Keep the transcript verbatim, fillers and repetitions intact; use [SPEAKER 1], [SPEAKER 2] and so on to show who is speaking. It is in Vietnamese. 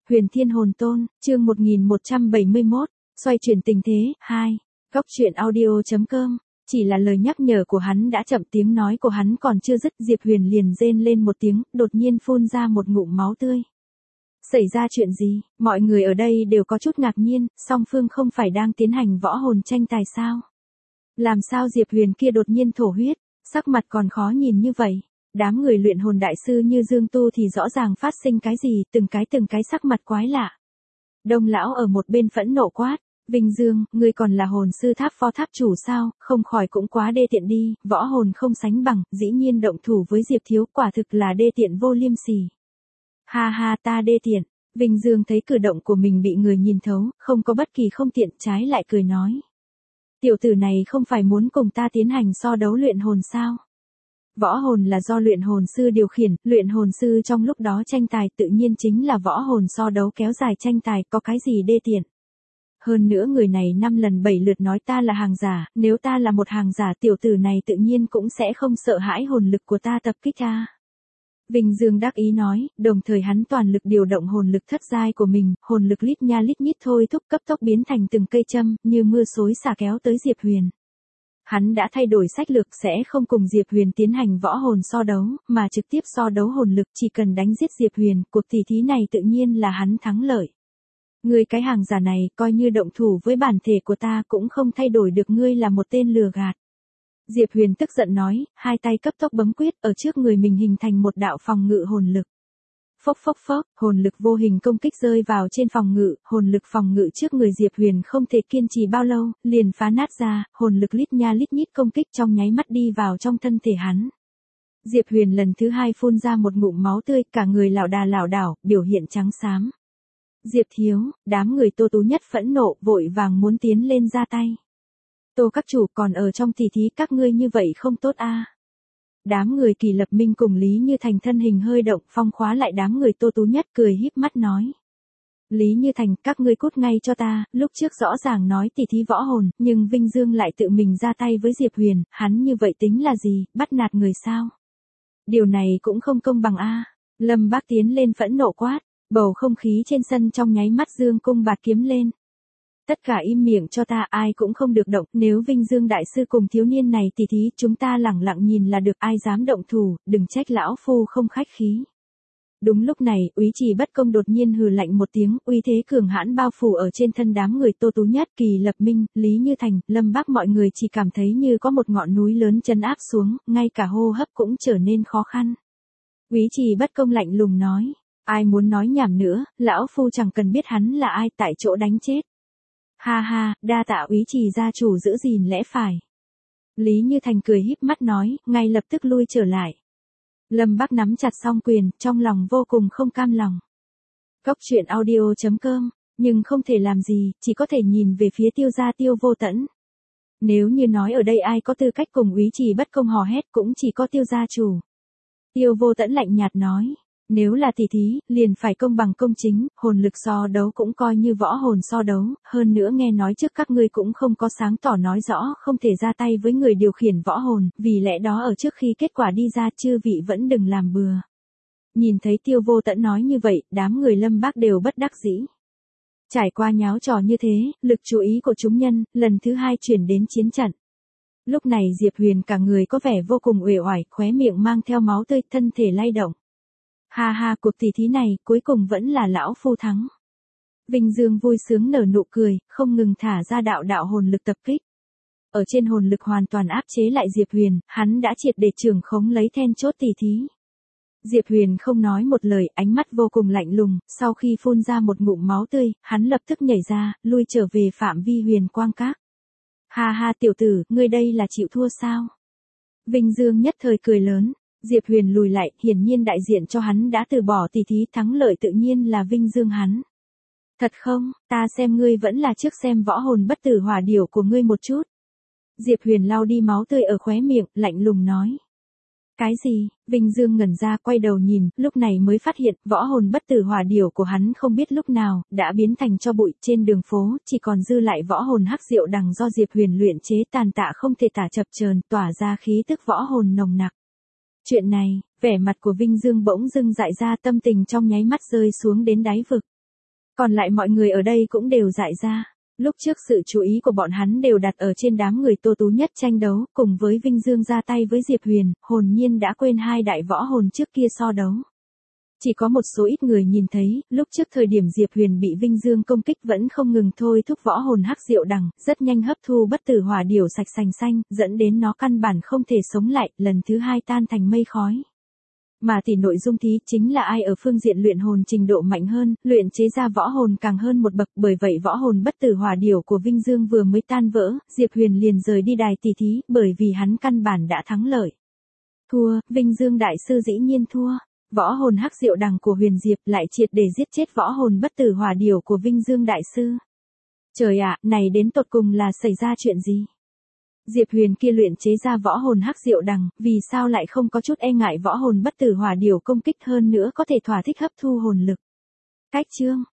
[SPEAKER 1] Huyền Thiên Hồn Tôn, chương một nghìn một trăm bảy mươi mốt, xoay chuyển tình thế, hai. Góc truyện audio.com. Chỉ là lời nhắc nhở của hắn đã chậm, tiếng nói của hắn còn chưa dứt, Diệp Huyền liền rên lên một tiếng, đột nhiên phun ra một ngụm máu tươi. Xảy ra chuyện gì? Mọi người ở đây đều có chút ngạc nhiên, song phương không phải đang tiến hành võ hồn tranh tài sao? Làm sao Diệp Huyền kia đột nhiên thổ huyết, sắc mặt còn khó nhìn như vậy? Đám người luyện hồn đại sư như Dương Tu thì rõ ràng phát sinh cái gì, từng cái từng cái sắc mặt quái lạ. Đông lão ở một bên phẫn nộ quát, Vinh Dương, ngươi còn là hồn sư tháp phó tháp chủ sao, không khỏi cũng quá đê tiện đi, võ hồn không sánh bằng, dĩ nhiên động thủ với Diệp Thiếu, quả thực là đê tiện vô liêm sỉ. Ha ha, ta đê tiện. Vinh Dương thấy cử động của mình bị người nhìn thấu, không có bất kỳ không tiện, trái lại cười nói. Tiểu tử này không phải muốn cùng ta tiến hành so đấu luyện hồn sao? Võ hồn là do luyện hồn sư điều khiển, luyện hồn sư trong lúc đó tranh tài tự nhiên chính là võ hồn so đấu kéo dài tranh tài, có cái gì đê tiện. Hơn nữa người này năm lần bảy lượt nói ta là hàng giả, nếu ta là một hàng giả tiểu tử này tự nhiên cũng sẽ không sợ hãi hồn lực của ta tập kích ta. Vinh Dương đắc ý nói, đồng thời hắn toàn lực điều động hồn lực thất giai của mình, hồn lực lít nha lít nhít thôi thúc cấp tốc biến thành từng cây châm, như mưa xối xả kéo tới Diệp Huyền. Hắn đã thay đổi sách lược, sẽ không cùng Diệp Huyền tiến hành võ hồn so đấu, mà trực tiếp so đấu hồn lực, chỉ cần đánh giết Diệp Huyền, cuộc tỷ thí này tự nhiên là hắn thắng lợi. Ngươi cái hàng giả này, coi như động thủ với bản thể của ta cũng không thay đổi được ngươi là một tên lừa gạt. Diệp Huyền tức giận nói, hai tay cấp tốc bấm quyết, ở trước người mình hình thành một đạo phòng ngự hồn lực. Phốc phốc phốc, hồn lực vô hình công kích rơi vào trên phòng ngự, hồn lực phòng ngự trước người Diệp Huyền không thể kiên trì bao lâu, liền phá nát ra, hồn lực lít nha lít nhít công kích trong nháy mắt đi vào trong thân thể hắn. Diệp Huyền lần thứ hai phun ra một ngụm máu tươi, cả người lảo đà lảo đảo, biểu hiện trắng xám. Diệp Thiếu, đám người Tô Tú Nhất phẫn nộ, vội vàng muốn tiến lên ra tay. Tô các chủ, còn ở trong tỷ thí các ngươi như vậy không tốt a. À. Đám người Kỳ Lập Minh cùng Lý Như Thành thân hình hơi động, phong khóa lại đám người Tô Tú Nhất, cười híp mắt nói. Lý Như Thành, các ngươi cút ngay cho ta, lúc trước rõ ràng nói tỷ thí võ hồn, nhưng Vinh Dương lại tự mình ra tay với Diệp Huyền, hắn như vậy tính là gì, bắt nạt người sao? Điều này cũng không công bằng a. À. Lâm Bác tiến lên phẫn nộ quát, bầu không khí trên sân trong nháy mắt dương cung bạt kiếm lên. Tất cả im miệng cho ta, ai cũng không được động, nếu Vinh Dương đại sư cùng thiếu niên này tỷ thí, chúng ta lẳng lặng nhìn là được, ai dám động thủ, đừng trách lão phu không khách khí. Đúng lúc này, Úy Trì Bất Công đột nhiên hừ lạnh một tiếng, uy thế cường hãn bao phủ ở trên thân đám người Tô Tú Nhất, Kỳ Lập Minh, Lý Như Thành, Lâm Bác, mọi người chỉ cảm thấy như có một ngọn núi lớn trấn áp xuống, ngay cả hô hấp cũng trở nên khó khăn. Úy Trì Bất Công lạnh lùng nói, ai muốn nói nhảm nữa, lão phu chẳng cần biết hắn là ai, tại chỗ đánh chết. Ha ha, đa tạ Úy Trì gia chủ giữ gìn lẽ phải. Lý Như Thành cười híp mắt nói, ngay lập tức lui trở lại. Lâm Bác nắm chặt song quyền, trong lòng vô cùng không cam lòng. Góc truyện audio.com, nhưng không thể làm gì, chỉ có thể nhìn về phía Tiêu gia Tiêu Vô Tẫn. Nếu như nói ở đây ai có tư cách cùng Úy Trì Bất Công hò hét cũng chỉ có Tiêu gia chủ. Tiêu Vô Tẫn lạnh nhạt nói. Nếu là tỷ thí, liền phải công bằng công chính, hồn lực so đấu cũng coi như võ hồn so đấu, hơn nữa nghe nói trước các ngươi cũng không có sáng tỏ nói rõ không thể ra tay với người điều khiển võ hồn, vì lẽ đó ở trước khi kết quả đi ra chư vị vẫn đừng làm bừa. Nhìn thấy Tiêu Vô Tẫn nói như vậy, đám người Lâm Bác đều bất đắc dĩ. Trải qua nháo trò như thế, lực chú ý của chúng nhân, lần thứ hai chuyển đến chiến trận. Lúc này Diệp Huyền cả người có vẻ vô cùng uể oải, khóe miệng mang theo máu tươi, thân thể lay động. Ha ha, cuộc tỷ thí này, cuối cùng vẫn là lão phu thắng. Vinh Dương vui sướng nở nụ cười, không ngừng thả ra đạo đạo hồn lực tập kích. Ở trên hồn lực hoàn toàn áp chế lại Diệp Huyền, hắn đã triệt để trưởng khống lấy then chốt tỷ thí. Diệp Huyền không nói một lời, ánh mắt vô cùng lạnh lùng, sau khi phun ra một ngụm máu tươi, hắn lập tức nhảy ra, lui trở về phạm vi huyền quang các. Ha ha tiểu tử, ngươi đây là chịu thua sao? Vinh Dương nhất thời cười lớn. Diệp Huyền lùi lại, hiển nhiên đại diện cho hắn đã từ bỏ tỷ thí, thắng lợi tự nhiên là Vinh Dương hắn. Thật không, ta xem ngươi vẫn là trước xem võ hồn bất tử hỏa điểu của ngươi một chút. Diệp Huyền lau đi máu tươi ở khóe miệng, lạnh lùng nói. Cái gì? Vinh Dương ngẩn ra quay đầu nhìn, lúc này mới phát hiện võ hồn bất tử hỏa điểu của hắn không biết lúc nào, đã biến thành tro bụi trên đường phố, chỉ còn dư lại võ hồn hắc diệu đằng do Diệp Huyền luyện chế tàn tạ không thể tả chập chờn, tỏa ra khí tức võ hồn nồng nặc. Chuyện này, vẻ mặt của Vinh Dương bỗng dưng dại ra, tâm tình trong nháy mắt rơi xuống đến đáy vực. Còn lại mọi người ở đây cũng đều dại ra. Lúc trước sự chú ý của bọn hắn đều đặt ở trên đám người Tô Tú Nhất tranh đấu, cùng với Vinh Dương ra tay với Diệp Huyền, hồn nhiên đã quên hai đại võ hồn trước kia so đấu. Chỉ có một số ít người nhìn thấy, lúc trước thời điểm Diệp Huyền bị Vinh Dương công kích vẫn không ngừng thôi thúc võ hồn hắc diệu đằng, rất nhanh hấp thu bất tử hỏa điểu sạch sành xanh, dẫn đến nó căn bản không thể sống lại, lần thứ hai tan thành mây khói. Mà tỷ nội dung thí chính là ai ở phương diện luyện hồn trình độ mạnh hơn, luyện chế ra võ hồn càng hơn một bậc, bởi vậy võ hồn bất tử hỏa điểu của Vinh Dương vừa mới tan vỡ, Diệp Huyền liền rời đi đài tỷ thí, bởi vì hắn căn bản đã thắng lợi. Thua, Vinh Dương đại sư dĩ nhiên thua. Võ hồn hắc diệu đằng của Huyền Diệp lại triệt để giết chết võ hồn bất tử hỏa điểu của Vinh Dương đại sư. Trời ạ, này đến tột cùng là xảy ra chuyện gì? Diệp Huyền kia luyện chế ra võ hồn hắc diệu đằng, vì sao lại không có chút e ngại võ hồn bất tử hỏa điểu công kích, hơn nữa có thể thỏa thích hấp thu hồn lực. Cách chương